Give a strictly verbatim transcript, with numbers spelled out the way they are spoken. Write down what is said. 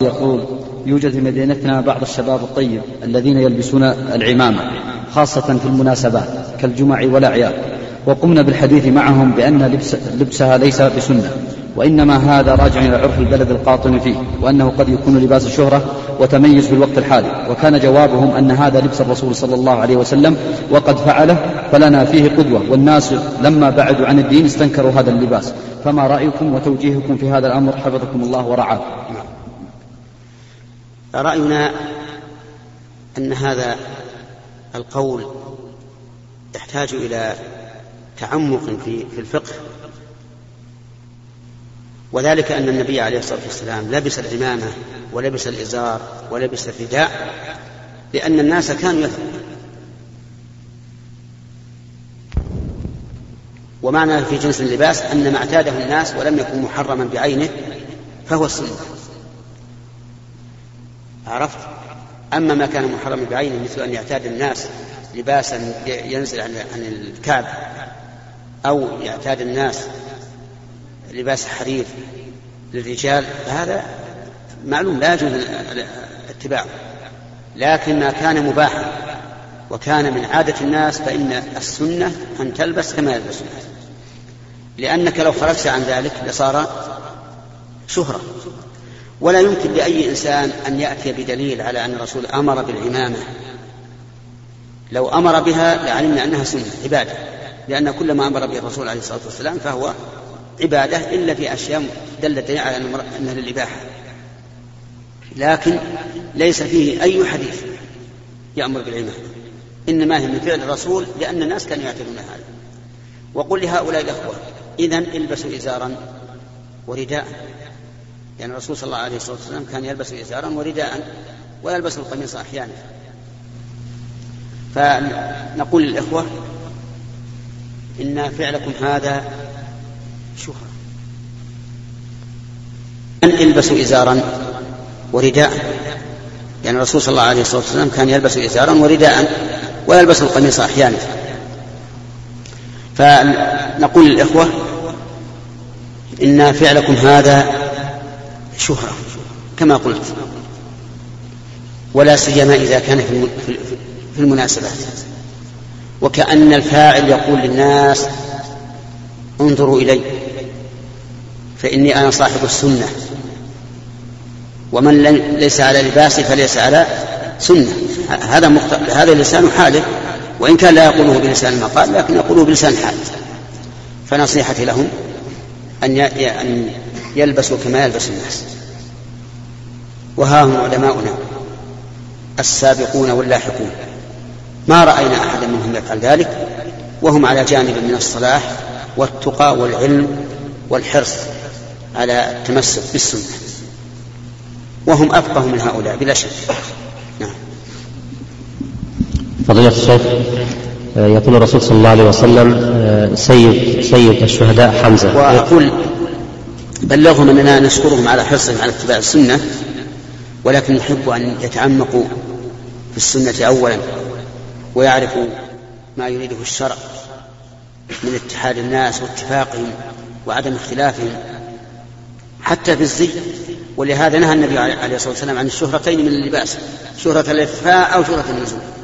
يقول: يوجد في مدينتنا بعض الشباب الطيب الذين يلبسون العمامة خاصة في المناسبات كالجمع والأعياد، وقمنا بالحديث معهم بأن لبس لبسها ليس بسنة، وإنما هذا راجع إلى عرف البلد القاطن فيه، وأنه قد يكون لباس الشهرة وتميز في الوقت الحالي. وكان جوابهم أن هذا لبس الرسول صلى الله عليه وسلم وقد فعله، فلنا فيه قدوة، والناس لما بعدوا عن الدين استنكروا هذا اللباس. فما رأيكم وتوجيهكم في هذا الأمر حفظكم الله ورعاكم؟ رأينا أن هذا القول يحتاج إلى تعمق في الفقه، وذلك أن النبي عليه الصلاة والسلام لبس العمامة ولبس الإزار ولبس الرداء لأن الناس كانوا يفعلون. ومعنى في جنس اللباس أن ما اعتاده الناس ولم يكن محرما بعينه فهو السنة، عرفت؟ أما ما كان محرما بعينه مثل أن يعتاد الناس لباسا ينزل عن الكعب، أو يعتاد الناس لباس حرير للرجال، فهذا معلوم لا يجوز اتباعه. لكن ما كان مباحا وكان من عادة الناس فإن السنة أن تلبس كما يلبس الناس، لأنك لو خرجت عن ذلك لصار شهرة. ولا يمكن لأي إنسان أن يأتي بدليل على أن الرسول أمر بالعمامة، لو أمر بها لعلمنا أنها سنة عبادة، لأن كل ما أمر به الرسول عليه الصلاة والسلام فهو عبادة، إلا في أشياء دلت على أنها للإباحة، لكن ليس فيه أي حديث يأمر بالعمامة، إنما هي من فعل الرسول لأن الناس كانوا يعتبرون هذا. وقل لهؤلاء الأخوة: إذن البسوا إزارا ورداء، يعني الرسول صلى الله عليه وسلم كان يلبس إزارا ورداء ويلبس القميص أحيانا. فنقول للإخوة: إن فعلكم هذا شهرة، أن البسوا إزارا ورداء، يعني الرسول صلى الله عليه وسلم كان يلبس إزارا ورداء ويلبس القميص أحيانا. فنقول للإخوة: إن فعلكم هذا شهرة كما قلت، ولا سيما إذا كان في المناسبات، وكأن الفاعل يقول للناس: انظروا إلي فإني أنا صاحب السنة، ومن ليس على لباسي فليس على سنة. هذا هذا لسان حاله، وإن كان لا يقوله بلسان المقال لكن يقوله بلسان حال. فنصيحتي لهم أن يلبسوا كما يلبس الناس. وها هم علماؤنا السابقون واللاحقون، ما رأينا أحدا منهم يفعل ذلك، وهم على جانب من الصلاح والتقى والعلم والحرص على التمسك بالسنة، وهم أفقه من هؤلاء بلا شك. نعم. فضيلة الشيخ، يقول الرسول صلى الله عليه وسلم: سيد سيد الشهداء حمزة. وأقول بلغهم أننا نشكرهم على حرصهم على اتباع السنة، ولكن نحب أن يتعمقوا في السنة أولا، ويعرفوا ما يريده الشرع من اتحاد الناس واتفاقهم وعدم اختلافهم حتى في الزي. ولهذا نهى النبي عليه الصلاة والسلام عن الشهرتين من اللباس، شهرة الإخفاء أو شهرة النزول.